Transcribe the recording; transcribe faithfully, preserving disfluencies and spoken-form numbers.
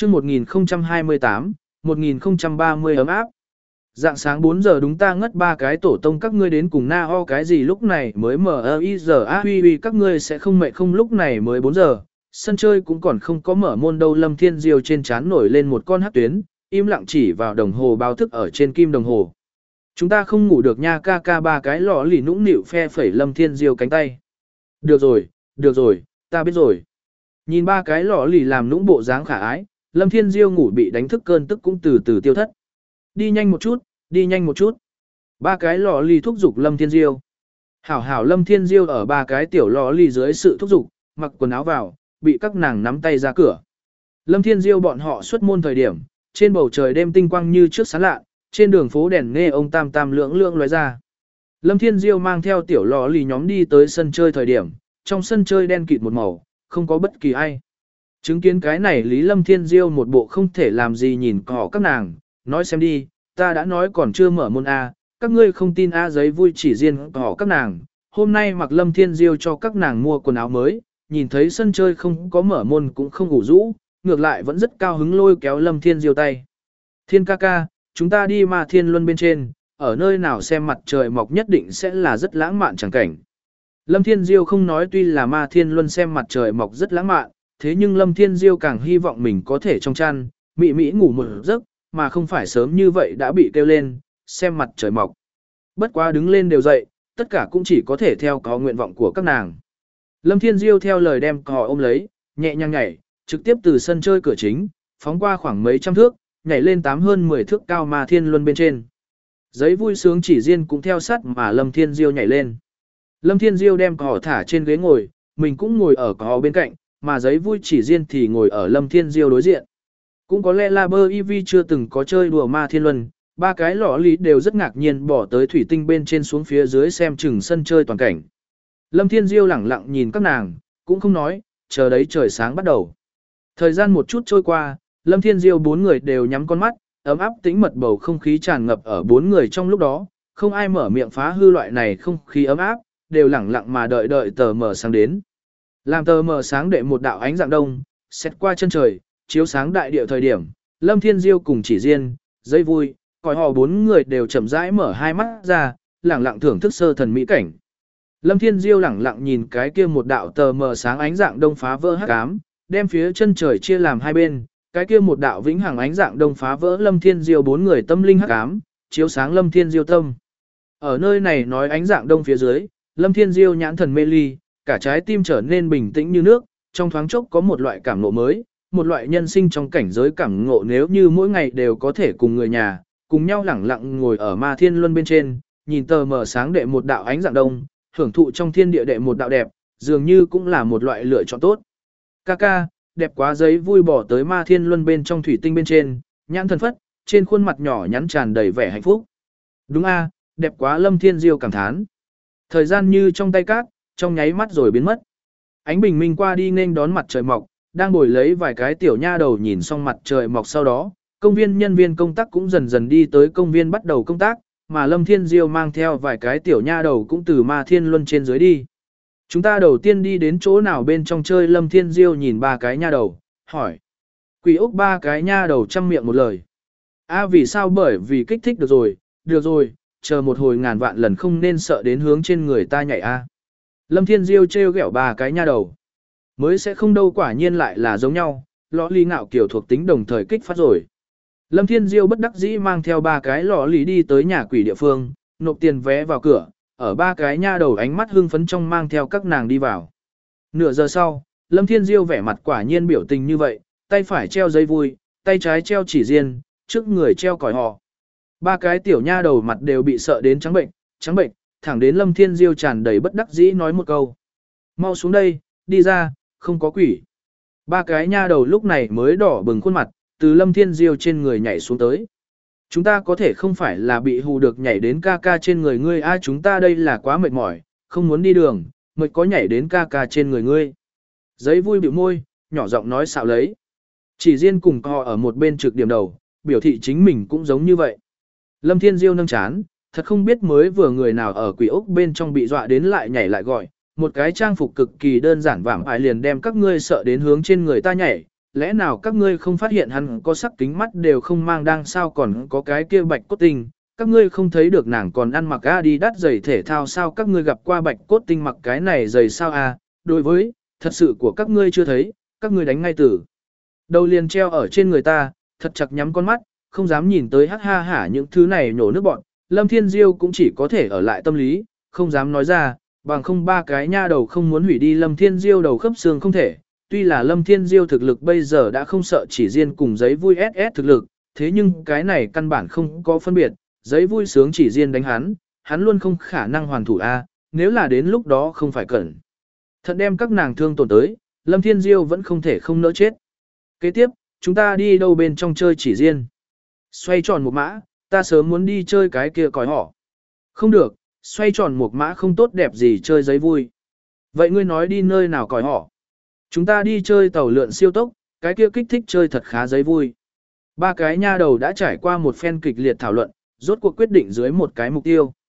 chương một nghìn không trăm hai mươi tám, một nghìn không trăm ba mươi ấm áp. Dạng sáng bốn giờ đúng ta ngất ba cái tổ tông các ngươi đến cùng na ho cái gì lúc này mới mở i giờ a huy huy các ngươi sẽ không mệt không lúc này mới bốn giờ, sân chơi cũng còn không có mở môn đâu. Lâm Thiên Diêu trên trán nổi lên một con hắc tuyến, im lặng chỉ vào đồng hồ báo thức ở trên kim đồng hồ. Chúng ta không ngủ được nha ca ca. Ba cái lọ lì nũng nịu phe phẩy Lâm Thiên Diêu cánh tay. Được rồi, được rồi, ta biết rồi. Nhìn ba cái lọ lì làm nũng bộ dáng khả ái, Lâm Thiên Diêu ngủ bị đánh thức cơn tức cũng từ từ tiêu thất. Đi nhanh một chút, đi nhanh một chút. Ba cái lọ lì thúc giục Lâm Thiên Diêu. Hảo hảo Lâm Thiên Diêu ở ba cái tiểu lọ lì dưới sự thúc giục, mặc quần áo vào, bị các nàng nắm tay ra cửa. Lâm Thiên Diêu bọn họ xuất môn thời điểm, trên bầu trời đêm tinh quang như trước sáng lạ, trên đường phố đèn nghe ông tam tam lưỡng lưỡng lóe ra. Lâm Thiên Diêu mang theo tiểu lọ lì nhóm đi tới sân chơi thời điểm, trong sân chơi đen kịt một màu, không có bất kỳ ai. Chứng kiến cái này Lý Lâm Thiên Diêu một bộ không thể làm gì nhìn cỏ các nàng, nói xem đi, ta đã nói còn chưa mở môn A, các ngươi không tin A giấy vui chỉ riêng cỏ các nàng. Hôm nay mặc Lâm Thiên Diêu cho các nàng mua quần áo mới, nhìn thấy sân chơi không có mở môn cũng không ngủ rũ, ngược lại vẫn rất cao hứng lôi kéo Lâm Thiên Diêu tay. Thiên ca ca, chúng ta đi Ma Thiên Luân bên trên, ở nơi nào xem mặt trời mọc nhất định sẽ là rất lãng mạn chẳng cảnh. Lâm Thiên Diêu không nói tuy là Ma Thiên Luân xem mặt trời mọc rất lãng mạn, thế nhưng Lâm Thiên Diêu càng hy vọng mình có thể trong chăn, mị mị ngủ một giấc, mà không phải sớm như vậy đã bị kêu lên, xem mặt trời mọc. Bất quá đứng lên đều dậy, tất cả cũng chỉ có thể theo có nguyện vọng của các nàng. Lâm Thiên Diêu theo lời đem cò ôm lấy, nhẹ nhàng nhảy, trực tiếp từ sân chơi cửa chính, phóng qua khoảng mấy trăm thước, nhảy lên tám hơn mười thước cao Ma Thiên Luân bên trên. Giấy vui sướng chỉ riêng cũng theo sát mà Lâm Thiên Diêu nhảy lên. Lâm Thiên Diêu đem cò thả trên ghế ngồi, mình cũng ngồi ở cò bên cạnh, mà giấy vui chỉ riêng thì ngồi ở Lâm Thiên Diêu đối diện. Cũng có lẽ là bơ y vi chưa từng có chơi đùa Ma Thiên Luân, ba cái lọ lý đều rất ngạc nhiên bỏ tới thủy tinh bên trên xuống phía dưới xem chừng sân chơi toàn cảnh. Lâm Thiên Diêu lẳng lặng nhìn các nàng, cũng không nói, chờ đấy trời sáng bắt đầu. Thời gian một chút trôi qua, Lâm Thiên Diêu bốn người đều nhắm con mắt, ấm áp tĩnh mật bầu không khí tràn ngập ở bốn người trong lúc đó, không ai mở miệng phá hư loại này không khí ấm áp, đều lẳng lặng mà đợi đợi tờ mờ sáng đến. Làm tờ mờ sáng đệ một đạo ánh dạng đông, xét qua chân trời, chiếu sáng đại địa thời điểm, Lâm Thiên Diêu cùng chỉ riêng, giấy vui, còi họ bốn người đều chậm rãi mở hai mắt ra, lẳng lặng thưởng thức sơ thần mỹ cảnh. Lâm Thiên Diêu lẳng lặng nhìn cái kia một đạo tờ mờ sáng ánh dạng đông phá vỡ hắc ám, đem phía chân trời chia làm hai bên, cái kia một đạo vĩnh hằng ánh dạng đông phá vỡ Lâm Thiên Diêu bốn người tâm linh hắc ám, chiếu sáng Lâm Thiên Diêu tâm. Ở nơi này nói ánh dạng đông phía dưới, Lâm Thiên Diêu nhãn thần mê ly, cả trái tim trở nên bình tĩnh như nước, trong thoáng chốc có một loại cảm ngộ mới, một loại nhân sinh trong cảnh giới cảm ngộ nếu như mỗi ngày đều có thể cùng người nhà, cùng nhau lẳng lặng ngồi ở Ma Thiên Luân bên trên, nhìn tờ mờ sáng đệ một đạo ánh dạng đông, hưởng thụ trong thiên địa đệ một đạo đẹp, dường như cũng là một loại lựa chọn tốt. Ca ca, đẹp quá giấy vui bỏ tới Ma Thiên Luân bên trong thủy tinh bên trên, nhãn thần phất, trên khuôn mặt nhỏ nhắn tràn đầy vẻ hạnh phúc. Đúng a, đẹp quá Lâm Thiên Diêu cảm thán. Thời gian như trong tay cát, trong nháy mắt rồi biến mất. Ánh bình minh qua đi nên đón mặt trời mọc, đang ngồi lấy vài cái tiểu nha đầu nhìn xong mặt trời mọc sau đó, công viên nhân viên công tác cũng dần dần đi tới công viên bắt đầu công tác, mà Lâm Thiên Diêu mang theo vài cái tiểu nha đầu cũng từ Ma Thiên Luân trên dưới đi. Chúng ta đầu tiên đi đến chỗ nào bên trong chơi? Lâm Thiên Diêu nhìn ba cái nha đầu, hỏi. Quỷ Úc ba cái nha đầu chăm miệng một lời. A vì sao? Bởi vì kích thích được rồi, được rồi, chờ một hồi ngàn vạn lần không nên sợ đến hướng trên người ta nhảy a. Lâm Thiên Diêu trêu ghẹo ba cái nha đầu. Mới sẽ không đâu, quả nhiên lại là giống nhau, lọ ly ngạo kiểu thuộc tính đồng thời kích phát rồi. Lâm Thiên Diêu bất đắc dĩ mang theo ba cái lọ ly đi tới nhà quỷ địa phương, nộp tiền vé vào cửa, ở ba cái nha đầu ánh mắt hưng phấn trong mang theo các nàng đi vào. Nửa giờ sau, Lâm Thiên Diêu vẻ mặt quả nhiên biểu tình như vậy, tay phải treo giấy vui, tay trái treo chỉ riêng, trước người treo còi họ. Ba cái tiểu nha đầu mặt đều bị sợ đến trắng bệnh, trắng bệnh, thẳng đến Lâm Thiên Diêu tràn đầy bất đắc dĩ nói một câu. Mau xuống đây, đi ra, không có quỷ. Ba cái nha đầu lúc này mới đỏ bừng khuôn mặt, từ Lâm Thiên Diêu trên người nhảy xuống tới. Chúng ta có thể không phải là bị hù được nhảy đến ca ca trên người ngươi, ai chúng ta đây là quá mệt mỏi, không muốn đi đường, mệt có nhảy đến ca ca trên người ngươi. Giấy vui biểu môi, nhỏ giọng nói xạo lấy. Chỉ riêng cùng họ ở một bên trực điểm đầu, biểu thị chính mình cũng giống như vậy. Lâm Thiên Diêu nâng chán, thật không biết mới vừa người nào ở quỷ ốc bên trong bị dọa đến lại nhảy lại gọi, một cái trang phục cực kỳ đơn giản vảm ải liền đem các ngươi sợ đến hướng trên người ta nhảy, lẽ nào các ngươi không phát hiện hắn có sắc kính mắt đều không mang đang sao còn có cái kia bạch cốt tinh, các ngươi không thấy được nàng còn ăn mặc a đi đắt giày thể thao sao các ngươi gặp qua bạch cốt tinh mặc cái này giày sao a đối với, thật sự của các ngươi chưa thấy, các ngươi đánh ngay từ. Đầu liền treo ở trên người ta, thật chặt nhắm con mắt, không dám nhìn tới hát ha hả những thứ này nhổ nước bọn, Lâm Thiên Diêu cũng chỉ có thể ở lại tâm lý, không dám nói ra, bằng không ba cái nha đầu không muốn hủy đi Lâm Thiên Diêu đầu khớp xương không thể. Tuy là Lâm Thiên Diêu thực lực bây giờ đã không sợ chỉ riêng cùng giấy vui ét ét thực lực, thế nhưng cái này căn bản không có phân biệt, giấy vui sướng chỉ riêng đánh hắn, hắn luôn không khả năng hoàn thủ A, nếu là đến lúc đó không phải cẩn. Thận đem các nàng thương tổn tới, Lâm Thiên Diêu vẫn không thể không nỡ chết. Kế tiếp, chúng ta đi đâu bên trong chơi chỉ riêng. Xoay tròn một mã, ta sớm muốn đi chơi cái kia còi họ. Không được, xoay tròn một mã không tốt đẹp gì chơi giấy vui. Vậy ngươi nói đi nơi nào còi họ? Chúng ta đi chơi tàu lượn siêu tốc, cái kia kích thích chơi thật khá giấy vui. Ba cái nha đầu đã trải qua một phen kịch liệt thảo luận, rốt cuộc quyết định dưới một cái mục tiêu.